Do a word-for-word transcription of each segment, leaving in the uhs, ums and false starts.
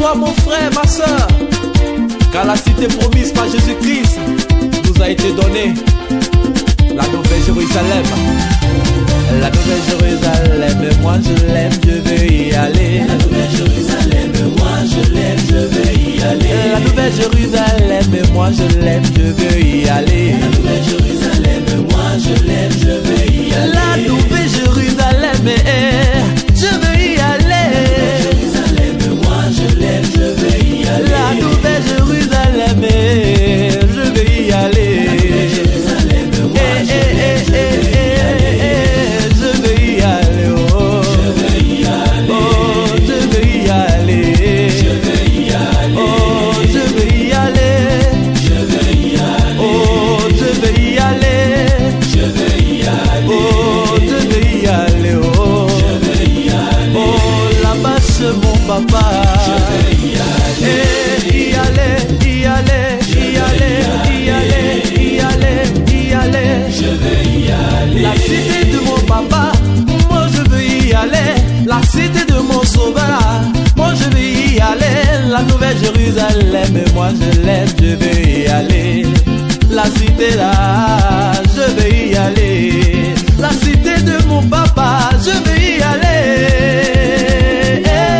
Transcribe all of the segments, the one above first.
toi mon frère, ma soeur, car la cité promise par Jésus-Christ nous a été donnée, la nouvelle Jérusalem. La nouvelle Jérusalem, moi je l'aime, je veux y aller. La nouvelle Jérusalem, moi je l'aime, je veux y aller. La nouvelle Jérusalem, moi je l'aime, je veux y aller. La nouvelle Jérusalem, moi je l'aime, je veux y aller. La nouvelle Jérusalem, je veux y aller. Jérusalem, moi je l'aime, je veux y aller. La nouvelle Jérusalem, je veux y aller. Jérusalem, moi je l'aime, je veux y aller. Je veux y aller, oh, je veux y aller, oh, je veux y aller, je veux y aller, oh, je veux y aller, je veux y aller, oh, je veux y aller, je veux y aller, oh, je veux y aller, oh, je veux y aller, oh, là-bas chez mon papa, je veux y aller, et y aller, y aller, y aller, y aller, y aller, y aller, je veux y aller, la cité de mon papa, moi je veux y aller, la cité de mon sauveur, moi je veux y aller, la nouvelle Jérusalem, moi je l'aime, je veux y aller, la cité là, je veux y aller, la cité de mon papa, je veux y aller.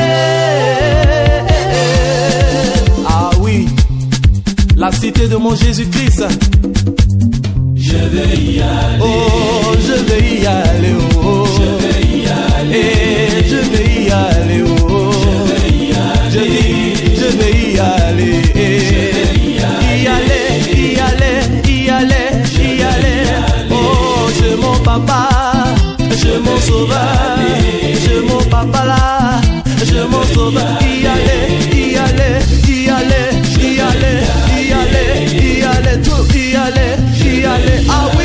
Ah oui, la cité de mon Jésus-Christ. je veux y aller, Oh, je veux y aller, oh, je veux y aller, et je veux y aller, oh, je dis, je veux y aller, y aller, y aller, y aller, y aller, oh, je mon papa, je mon sauveur, je mon papa là, je mon sauveur, y aller, y aller, y aller, y aller, y aller, y aller, tout y aller, y aller, ah oui.